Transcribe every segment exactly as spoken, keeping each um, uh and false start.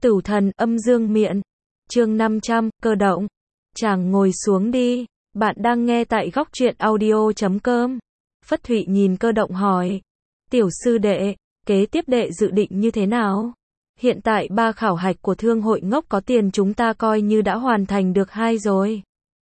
Tử thần âm dương miện. Chương năm trăm, cơ động. Chàng ngồi xuống đi. Bạn đang nghe tại góc truyện audio chấm com. Phất Thụy nhìn cơ động hỏi. Tiểu sư đệ, kế tiếp đệ dự định như thế nào? Hiện tại ba khảo hạch của thương hội ngốc có tiền chúng ta coi như đã hoàn thành được hai rồi.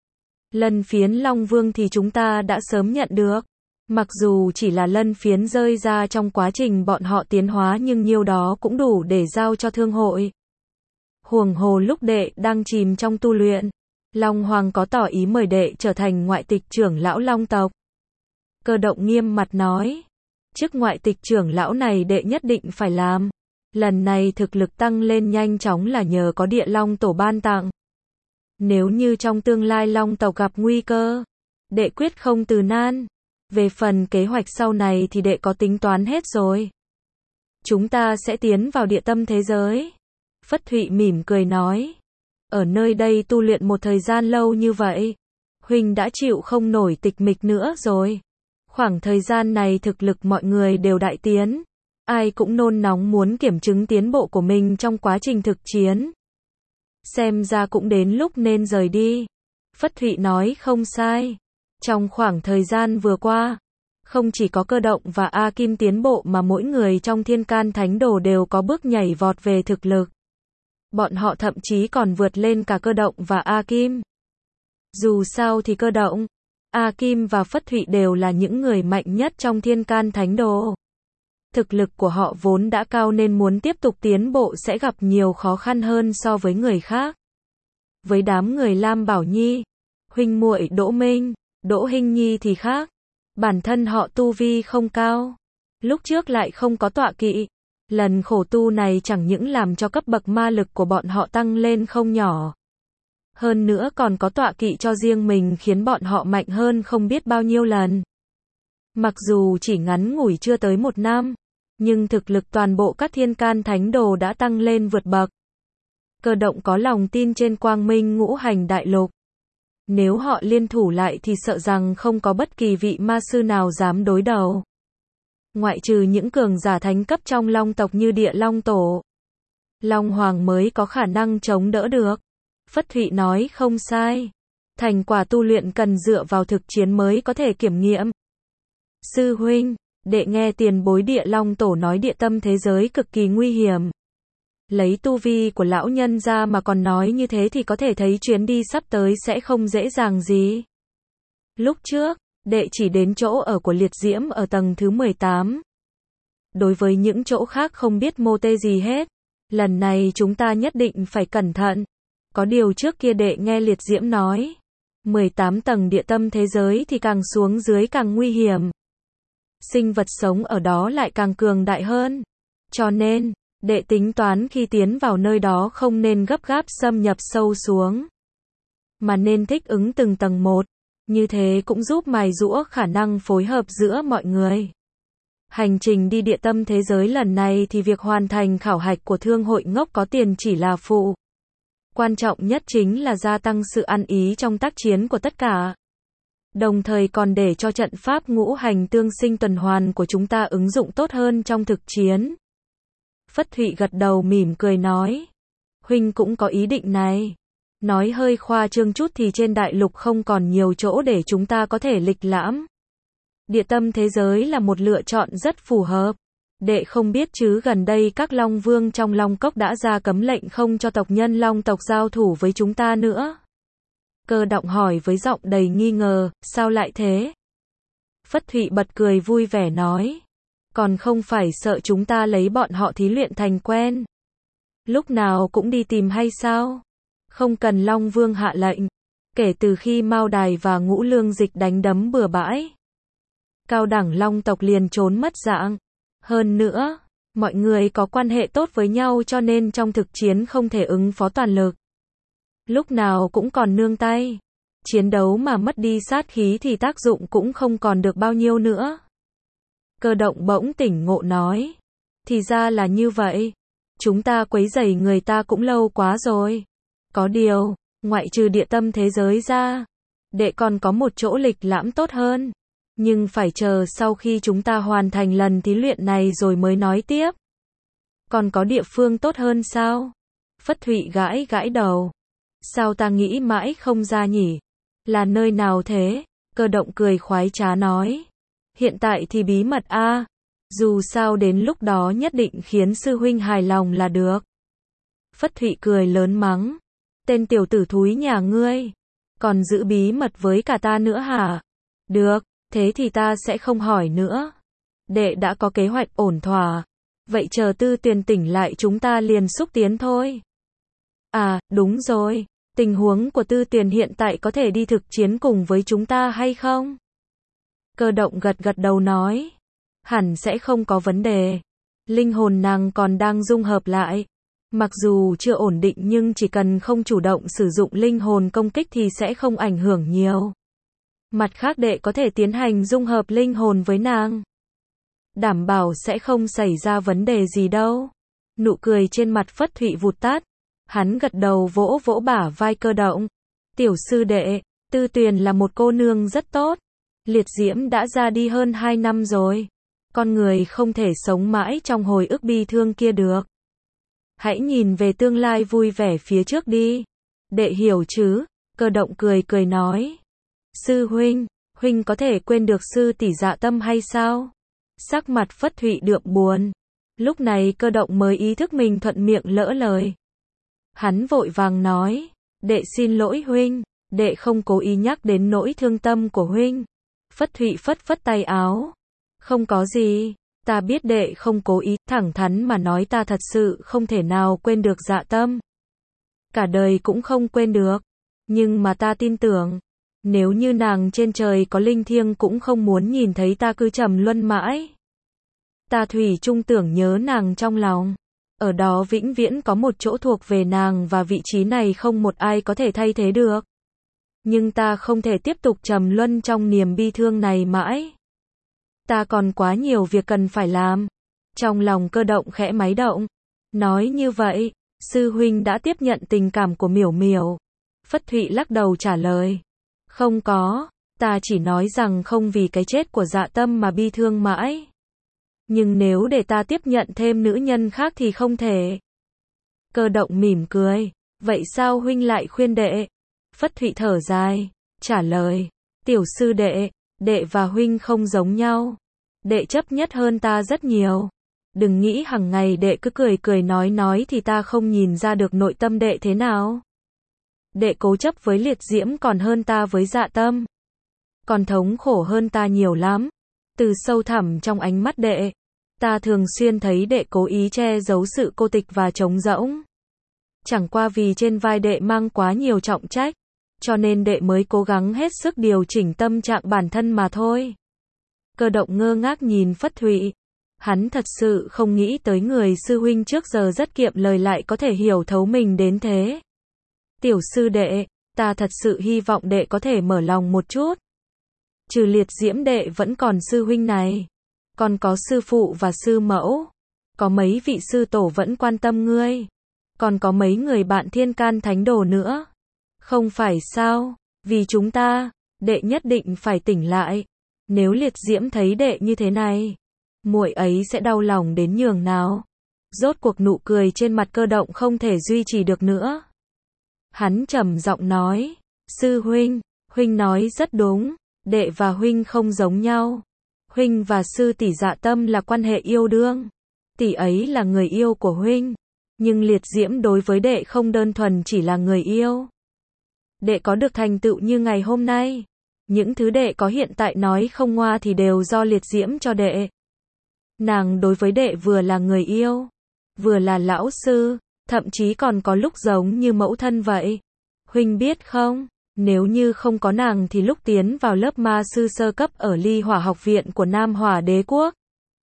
Lân phiến Long Vương thì chúng ta đã sớm nhận được. Mặc dù chỉ là lân phiến rơi ra trong quá trình bọn họ tiến hóa nhưng nhiêu đó cũng đủ để giao cho thương hội. Huống hồ lúc đệ đang chìm trong tu luyện, Long Hoàng có tỏ ý mời đệ trở thành ngoại tịch trưởng lão Long tộc. Cơ động nghiêm mặt nói, chức ngoại tịch trưởng lão này đệ nhất định phải làm. Lần này thực lực tăng lên nhanh chóng là nhờ có địa Long tổ ban tặng. Nếu như trong tương lai Long tộc gặp nguy cơ, đệ quyết không từ nan. Về phần kế hoạch sau này thì đệ có tính toán hết rồi. Chúng ta sẽ tiến vào địa tâm thế giới. Phất Thụy mỉm cười nói. Ở nơi đây tu luyện một thời gian lâu như vậy, huynh đã chịu không nổi tịch mịch nữa rồi. Khoảng thời gian này thực lực mọi người đều đại tiến. Ai cũng nôn nóng muốn kiểm chứng tiến bộ của mình trong quá trình thực chiến. Xem ra cũng đến lúc nên rời đi. Phất Thụy nói không sai. Trong khoảng thời gian vừa qua, không chỉ có cơ động và A Kim tiến bộ mà mỗi người trong Thiên Can Thánh Đồ đều có bước nhảy vọt về thực lực. Bọn họ thậm chí còn vượt lên cả cơ động và A Kim. Dù sao thì cơ động, A Kim và Phất Thụy đều là những người mạnh nhất trong Thiên Can Thánh Đồ. Thực lực của họ vốn đã cao nên muốn tiếp tục tiến bộ sẽ gặp nhiều khó khăn hơn so với người khác. Với đám người Lam Bảo Nhi, huynh muội Đỗ Minh, Đỗ Hinh Nhi thì khác. Bản thân họ tu vi không cao. Lúc trước lại không có tọa kỵ. Lần khổ tu này chẳng những làm cho cấp bậc ma lực của bọn họ tăng lên không nhỏ. Hơn nữa còn có tọa kỵ cho riêng mình khiến bọn họ mạnh hơn không biết bao nhiêu lần. Mặc dù chỉ ngắn ngủi chưa tới một năm, nhưng thực lực toàn bộ các Thiên Can Thánh Đồ đã tăng lên vượt bậc. Cơ động có lòng tin trên Quang Minh Ngũ Hành Đại Lục. Nếu họ liên thủ lại thì sợ rằng không có bất kỳ vị ma sư nào dám đối đầu. Ngoại trừ những cường giả thánh cấp trong Long tộc như địa Long Tổ, Long Hoàng mới có khả năng chống đỡ được. Phất Thụy nói không sai. Thành quả tu luyện cần dựa vào thực chiến mới có thể kiểm nghiệm. Sư huynh, đệ nghe tiền bối địa Long Tổ nói địa tâm thế giới cực kỳ nguy hiểm. Lấy tu vi của lão nhân ra mà còn nói như thế thì có thể thấy chuyến đi sắp tới sẽ không dễ dàng gì. Lúc trước, đệ chỉ đến chỗ ở của Liệt Diễm ở tầng thứ mười tám. Đối với những chỗ khác không biết mô tê gì hết. Lần này chúng ta nhất định phải cẩn thận. Có điều trước kia đệ nghe Liệt Diễm nói, mười tám tầng địa tâm thế giới thì càng xuống dưới càng nguy hiểm. Sinh vật sống ở đó lại càng cường đại hơn. Cho nên, đệ tính toán khi tiến vào nơi đó không nên gấp gáp xâm nhập sâu xuống, mà nên thích ứng từng tầng một. Như thế cũng giúp mài giũa khả năng phối hợp giữa mọi người. Hành trình đi địa tâm thế giới lần này thì việc hoàn thành khảo hạch của thương hội ngốc có tiền chỉ là phụ. Quan trọng nhất chính là gia tăng sự ăn ý trong tác chiến của tất cả. Đồng thời còn để cho trận pháp ngũ hành tương sinh tuần hoàn của chúng ta ứng dụng tốt hơn trong thực chiến. Phất Thụy gật đầu mỉm cười nói. Huynh cũng có ý định này. Nói hơi khoa trương chút thì trên đại lục không còn nhiều chỗ để chúng ta có thể lịch lãm. Địa tâm thế giới là một lựa chọn rất phù hợp. Đệ không biết chứ gần đây các Long Vương trong Long Cốc đã ra cấm lệnh không cho tộc nhân Long tộc giao thủ với chúng ta nữa. Cơ động hỏi với giọng đầy nghi ngờ, sao lại thế? Phất Thụy bật cười vui vẻ nói. Còn không phải sợ chúng ta lấy bọn họ thí luyện thành quen. Lúc nào cũng đi tìm hay sao? Không cần Long Vương hạ lệnh. Kể từ khi Mao Đài và Ngũ Lương Dịch đánh đấm bừa bãi, cao đẳng Long tộc liền trốn mất dạng. Hơn nữa, mọi người có quan hệ tốt với nhau cho nên trong thực chiến không thể ứng phó toàn lực. Lúc nào cũng còn nương tay. Chiến đấu mà mất đi sát khí thì tác dụng cũng không còn được bao nhiêu nữa. Cơ động bỗng tỉnh ngộ nói. Thì ra là như vậy. Chúng ta quấy rầy người ta cũng lâu quá rồi. Có điều, ngoại trừ địa tâm thế giới ra, đệ còn có một chỗ lịch lãm tốt hơn. Nhưng phải chờ sau khi chúng ta hoàn thành lần thí luyện này rồi mới nói tiếp. Còn có địa phương tốt hơn sao? Phất Thụy gãi gãi đầu. Sao ta nghĩ mãi không ra nhỉ? Là nơi nào thế? Cơ động cười khoái trá nói. Hiện tại thì bí mật a, dù sao đến lúc đó nhất định khiến sư huynh hài lòng là được. Phất Thụy cười lớn mắng. Tên tiểu tử thúi nhà ngươi, còn giữ bí mật với cả ta nữa hả? Được, thế thì ta sẽ không hỏi nữa. Đệ đã có kế hoạch ổn thỏa. Vậy chờ Tư Tuyền tỉnh lại chúng ta liền xúc tiến thôi. À, đúng rồi. Tình huống của Tư Tuyền hiện tại có thể đi thực chiến cùng với chúng ta hay không? Cơ động gật gật đầu nói. Hẳn sẽ không có vấn đề. Linh hồn nàng còn đang dung hợp lại. Mặc dù chưa ổn định nhưng chỉ cần không chủ động sử dụng linh hồn công kích thì sẽ không ảnh hưởng nhiều. Mặt khác đệ có thể tiến hành dung hợp linh hồn với nàng. Đảm bảo sẽ không xảy ra vấn đề gì đâu. Nụ cười trên mặt Phất Thụy vụt tắt. Hắn gật đầu vỗ vỗ bả vai Cơ động. Tiểu sư đệ, Tư Tuyền là một cô nương rất tốt. Liệt diễm đã ra đi hơn hai năm rồi. Con người không thể sống mãi trong hồi ức bi thương kia được. Hãy nhìn về tương lai vui vẻ phía trước đi. Đệ hiểu chứ? Cơ động cười cười nói. Sư huynh, huynh có thể quên được sư tỷ Dạ Tâm hay sao? Sắc mặt Phất Thụy đượm buồn. Lúc này Cơ động mới ý thức mình thuận miệng lỡ lời. Hắn vội vàng nói. Đệ xin lỗi huynh, đệ không cố ý nhắc đến nỗi thương tâm của huynh. Phất Thụy phất phất tay áo. Không có gì, ta biết đệ không cố ý, thẳng thắn mà nói ta thật sự không thể nào quên được Dạ Tâm. Cả đời cũng không quên được. Nhưng mà ta tin tưởng, nếu như nàng trên trời có linh thiêng cũng không muốn nhìn thấy ta cứ trầm luân mãi. Ta thủy chung tưởng nhớ nàng trong lòng. Ở đó vĩnh viễn có một chỗ thuộc về nàng và vị trí này không một ai có thể thay thế được. Nhưng ta không thể tiếp tục trầm luân trong niềm bi thương này mãi. Ta còn quá nhiều việc cần phải làm. Trong lòng Cơ động khẽ máy động. Nói như vậy, sư huynh đã tiếp nhận tình cảm của Miểu Miểu. Phất Thụy lắc đầu trả lời. Không có, ta chỉ nói rằng không vì cái chết của Dạ Tâm mà bi thương mãi. Nhưng nếu để ta tiếp nhận thêm nữ nhân khác thì không thể. Cơ động mỉm cười. Vậy sao huynh lại khuyên đệ? Phất Thụy thở dài, trả lời. Tiểu sư đệ, đệ và huynh không giống nhau. Đệ chấp nhất hơn ta rất nhiều. Đừng nghĩ hằng ngày đệ cứ cười cười nói nói thì ta không nhìn ra được nội tâm đệ thế nào. Đệ cố chấp với liệt diễm còn hơn ta với Dạ Tâm. Còn thống khổ hơn ta nhiều lắm. Từ sâu thẳm trong ánh mắt đệ, ta thường xuyên thấy đệ cố ý che giấu sự cô tịch và trống rỗng. Chẳng qua vì trên vai đệ mang quá nhiều trọng trách, cho nên đệ mới cố gắng hết sức điều chỉnh tâm trạng bản thân mà thôi. Cơ động ngơ ngác nhìn Phất Thụy. Hắn thật sự không nghĩ tới người sư huynh trước giờ rất kiệm lời lại có thể hiểu thấu mình đến thế. Tiểu sư đệ, ta thật sự hy vọng đệ có thể mở lòng một chút. Trừ liệt diễm đệ vẫn còn sư huynh này. Còn có sư phụ và sư mẫu. Có mấy vị sư tổ vẫn quan tâm ngươi. Còn có mấy người bạn thiên can thánh đồ nữa. Không phải sao, vì chúng ta, đệ nhất định phải tỉnh lại. Nếu liệt diễm thấy đệ như thế này, muội ấy sẽ đau lòng đến nhường nào. Rốt cuộc nụ cười trên mặt Cơ động không thể duy trì được nữa. Hắn trầm giọng nói, sư huynh, huynh nói rất đúng, đệ và huynh không giống nhau. Huynh và sư tỷ Dạ Tâm là quan hệ yêu đương. Tỷ ấy là người yêu của huynh. Nhưng liệt diễm đối với đệ không đơn thuần chỉ là người yêu. Đệ có được thành tựu như ngày hôm nay. Những thứ đệ có hiện tại nói không ngoa thì đều do liệt diễm cho đệ. Nàng đối với đệ vừa là người yêu, vừa là lão sư, thậm chí còn có lúc giống như mẫu thân vậy. Huynh biết không, nếu như không có nàng thì lúc tiến vào lớp ma sư sơ cấp ở Ly Hỏa học viện của Nam Hỏa Đế quốc,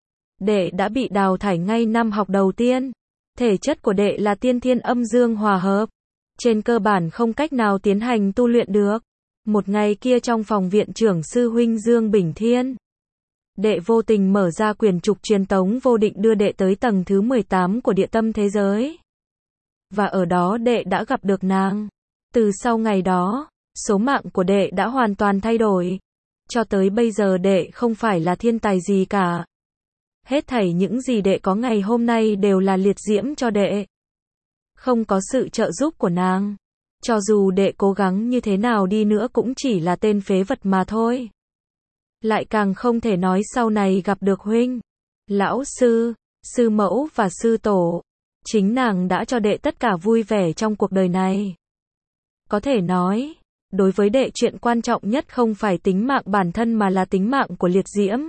đệ đã bị đào thải ngay năm học đầu tiên. Thể chất của đệ là tiên thiên âm dương hòa hợp. Trên cơ bản không cách nào tiến hành tu luyện được. Một ngày kia trong phòng viện trưởng sư huynh Dương Bình Thiên, đệ vô tình mở ra quyển trục truyền tống vô định đưa đệ tới tầng thứ mười tám của địa tâm thế giới. Và ở đó đệ đã gặp được nàng. Từ sau ngày đó, số mạng của đệ đã hoàn toàn thay đổi. Cho tới bây giờ đệ không phải là thiên tài gì cả. Hết thảy những gì đệ có ngày hôm nay đều là liệt diễm cho đệ. Không có sự trợ giúp của nàng, cho dù đệ cố gắng như thế nào đi nữa cũng chỉ là tên phế vật mà thôi. Lại càng không thể nói sau này gặp được huynh, lão sư, sư mẫu và sư tổ. Chính nàng đã cho đệ tất cả vui vẻ trong cuộc đời này. Có thể nói, đối với đệ chuyện quan trọng nhất không phải tính mạng bản thân mà là tính mạng của Liệt Diễm.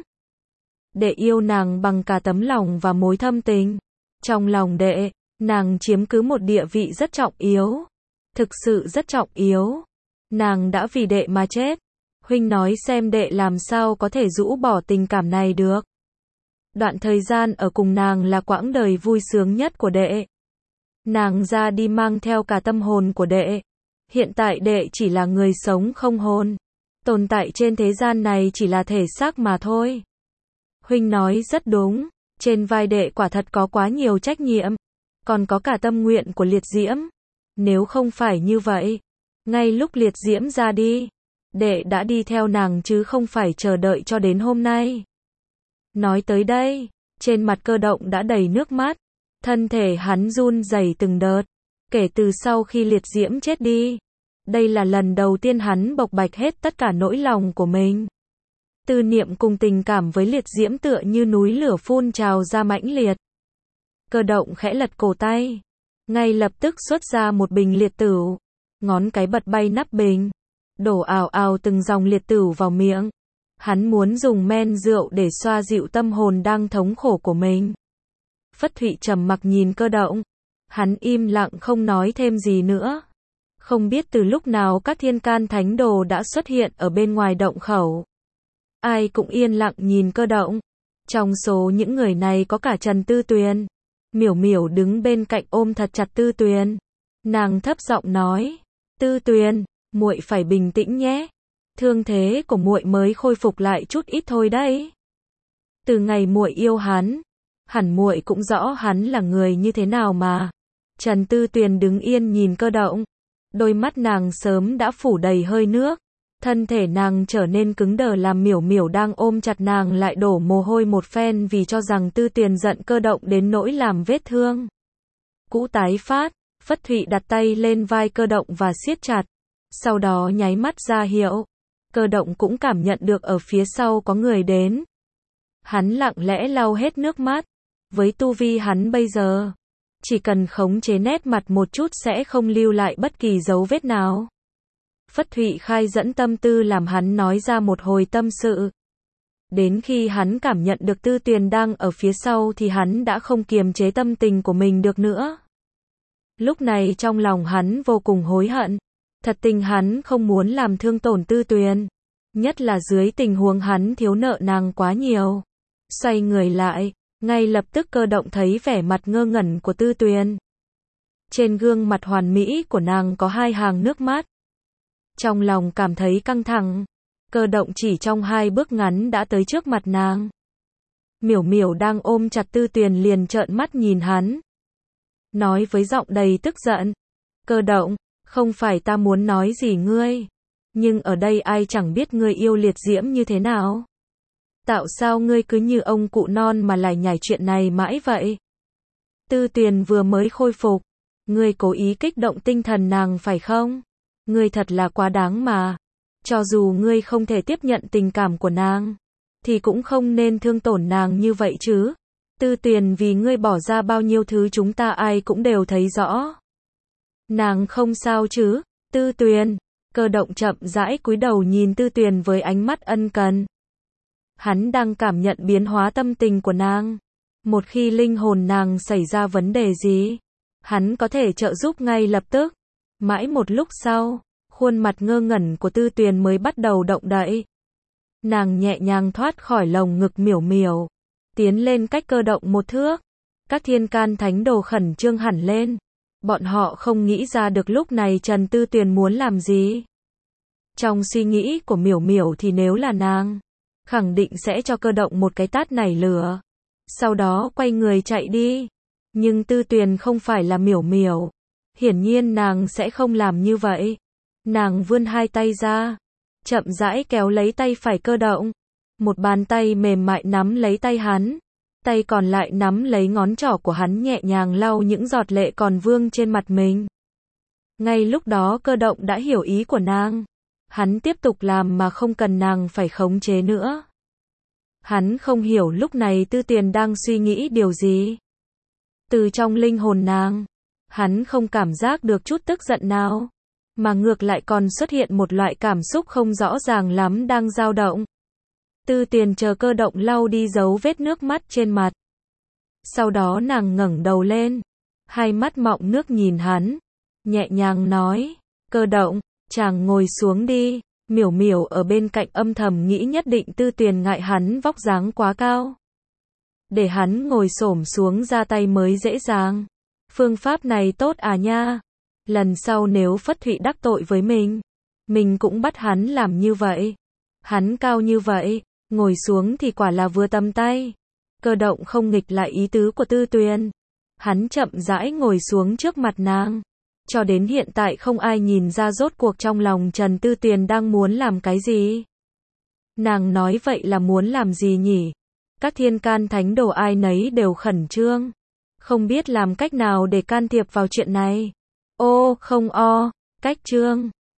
Đệ yêu nàng bằng cả tấm lòng và mối thâm tình. Trong lòng đệ, nàng chiếm cứ một địa vị rất trọng yếu. Thực sự rất trọng yếu. Nàng đã vì đệ mà chết. Huynh nói xem đệ làm sao có thể rũ bỏ tình cảm này được. Đoạn thời gian ở cùng nàng là quãng đời vui sướng nhất của đệ. Nàng ra đi mang theo cả tâm hồn của đệ. Hiện tại đệ chỉ là người sống không hồn. Tồn tại trên thế gian này chỉ là thể xác mà thôi. Huynh nói rất đúng. Trên vai đệ quả thật có quá nhiều trách nhiệm. Còn có cả tâm nguyện của Liệt Diễm. Nếu không phải như vậy, ngay lúc Liệt Diễm ra đi, đệ đã đi theo nàng chứ không phải chờ đợi cho đến hôm nay. Nói tới đây, trên mặt Cơ Động đã đầy nước mắt. Thân thể hắn run rẩy từng đợt. Kể từ sau khi Liệt Diễm chết đi, đây là lần đầu tiên hắn bộc bạch hết tất cả nỗi lòng của mình. Tư niệm cùng tình cảm với Liệt Diễm tựa như núi lửa phun trào ra mãnh liệt. Cơ Động khẽ lật cổ tay, ngay lập tức xuất ra một bình liệt tửu, ngón cái bật bay nắp bình, đổ ào ào từng dòng liệt tửu vào miệng. Hắn muốn dùng men rượu để xoa dịu tâm hồn đang thống khổ của mình. Phất Thụy trầm mặc nhìn Cơ Động, hắn im lặng không nói thêm gì nữa. Không biết từ lúc nào các thiên can thánh đồ đã xuất hiện ở bên ngoài động khẩu. Ai cũng yên lặng nhìn Cơ Động. Trong số những người này có cả Trần Tư Tuyền. Miểu Miểu đứng bên cạnh ôm thật chặt Tư Tuyền. Nàng thấp giọng nói, Tư Tuyền, muội phải bình tĩnh nhé. Thương thế của muội mới khôi phục lại chút ít thôi đấy. Từ ngày muội yêu hắn, hẳn muội cũng rõ hắn là người như thế nào mà. Trần Tư Tuyền đứng yên nhìn Cơ Động. Đôi mắt nàng sớm đã phủ đầy hơi nước. Thân thể nàng trở nên cứng đờ làm Miểu Miểu đang ôm chặt nàng lại đổ mồ hôi một phen vì cho rằng Tư Tuyền giận Cơ Động đến nỗi làm vết thương cũ tái phát. Phất Thụy đặt tay lên vai Cơ Động và siết chặt. Sau đó nháy mắt ra hiệu. Cơ Động cũng cảm nhận được ở phía sau có người đến. Hắn lặng lẽ lau hết nước mắt. Với tu vi hắn bây giờ, chỉ cần khống chế nét mặt một chút sẽ không lưu lại bất kỳ dấu vết nào. Phất Thụy khai dẫn tâm tư làm hắn nói ra một hồi tâm sự. Đến khi hắn cảm nhận được Tư Tuyền đang ở phía sau thì hắn đã không kiềm chế tâm tình của mình được nữa. Lúc này trong lòng hắn vô cùng hối hận. Thật tình hắn không muốn làm thương tổn Tư Tuyền. Nhất là dưới tình huống hắn thiếu nợ nàng quá nhiều. Xoay người lại, ngay lập tức Cơ Động thấy vẻ mặt ngơ ngẩn của Tư Tuyền. Trên gương mặt hoàn mỹ của nàng có hai hàng nước mắt. Trong lòng cảm thấy căng thẳng, Cơ Động chỉ trong hai bước ngắn đã tới trước mặt nàng. Miểu Miểu đang ôm chặt Tư Tuyền liền trợn mắt nhìn hắn. Nói với giọng đầy tức giận, Cơ Động, không phải ta muốn nói gì ngươi. Nhưng ở đây ai chẳng biết ngươi yêu Liệt Diễm như thế nào. Tạo sao ngươi cứ như ông cụ non mà lại nhảy chuyện này mãi vậy. Tư Tuyền vừa mới khôi phục. Ngươi cố ý kích động tinh thần nàng phải không? Ngươi thật là quá đáng mà. Cho dù ngươi không thể tiếp nhận tình cảm của nàng, thì cũng không nên thương tổn nàng như vậy chứ. Tư Tuyền vì ngươi bỏ ra bao nhiêu thứ chúng ta ai cũng đều thấy rõ. Nàng không sao chứ? Tư Tuyền. Cơ Động chậm rãi cúi đầu nhìn Tư Tuyền với ánh mắt ân cần. Hắn đang cảm nhận biến hóa tâm tình của nàng. Một khi linh hồn nàng xảy ra vấn đề gì, hắn có thể trợ giúp ngay lập tức. Mãi một lúc sau, khuôn mặt ngơ ngẩn của Tư Tuyền mới bắt đầu động đậy. Nàng nhẹ nhàng thoát khỏi lồng ngực Miểu Miểu, tiến lên cách Cơ Động một thước. Các thiên can thánh đồ khẩn trương hẳn lên. Bọn họ không nghĩ ra được lúc này Trần Tư Tuyền muốn làm gì. Trong suy nghĩ của Miểu Miểu thì nếu là nàng, khẳng định sẽ cho Cơ Động một cái tát nảy lửa. Sau đó quay người chạy đi. Nhưng Tư Tuyền không phải là Miểu Miểu. Hiển nhiên nàng sẽ không làm như vậy. Nàng vươn hai tay ra, chậm rãi kéo lấy tay phải Cơ Động. Một bàn tay mềm mại nắm lấy tay hắn. tay còn lại nắm lấy ngón trỏ của hắn nhẹ nhàng lau những giọt lệ còn vương trên mặt mình. Ngay lúc đó Cơ Động đã hiểu ý của nàng. Hắn tiếp tục làm mà không cần nàng phải khống chế nữa. Hắn không hiểu lúc này Tư Tuyền đang suy nghĩ điều gì. Từ trong linh hồn nàng, hắn không cảm giác được chút tức giận nào, mà ngược lại còn xuất hiện một loại cảm xúc không rõ ràng lắm đang dao động. Tư Tuyền chờ Cơ Động lau đi dấu vết nước mắt trên mặt. Sau đó nàng ngẩng đầu lên, hai mắt mọng nước nhìn hắn, nhẹ nhàng nói, Cơ Động, chàng ngồi xuống đi. Miểu Miểu ở bên cạnh âm thầm nghĩ nhất định Tư Tuyền ngại hắn vóc dáng quá cao, để hắn ngồi xổm xuống ra tay mới dễ dàng. Phương pháp này tốt à nha. Lần sau nếu Phất Thụy đắc tội với mình, mình cũng bắt hắn làm như vậy. Hắn cao như vậy, ngồi xuống thì quả là vừa tầm tay. Cơ Động không nghịch lại ý tứ của Tư Tuyền. Hắn chậm rãi ngồi xuống trước mặt nàng. Cho đến hiện tại không ai nhìn ra rốt cuộc trong lòng Trần Tư Tuyền đang muốn làm cái gì. Nàng nói vậy là muốn làm gì nhỉ? Các thiên can thánh đồ ai nấy đều khẩn trương, không biết làm cách nào để can thiệp vào chuyện này. Ô, không o, cách trương.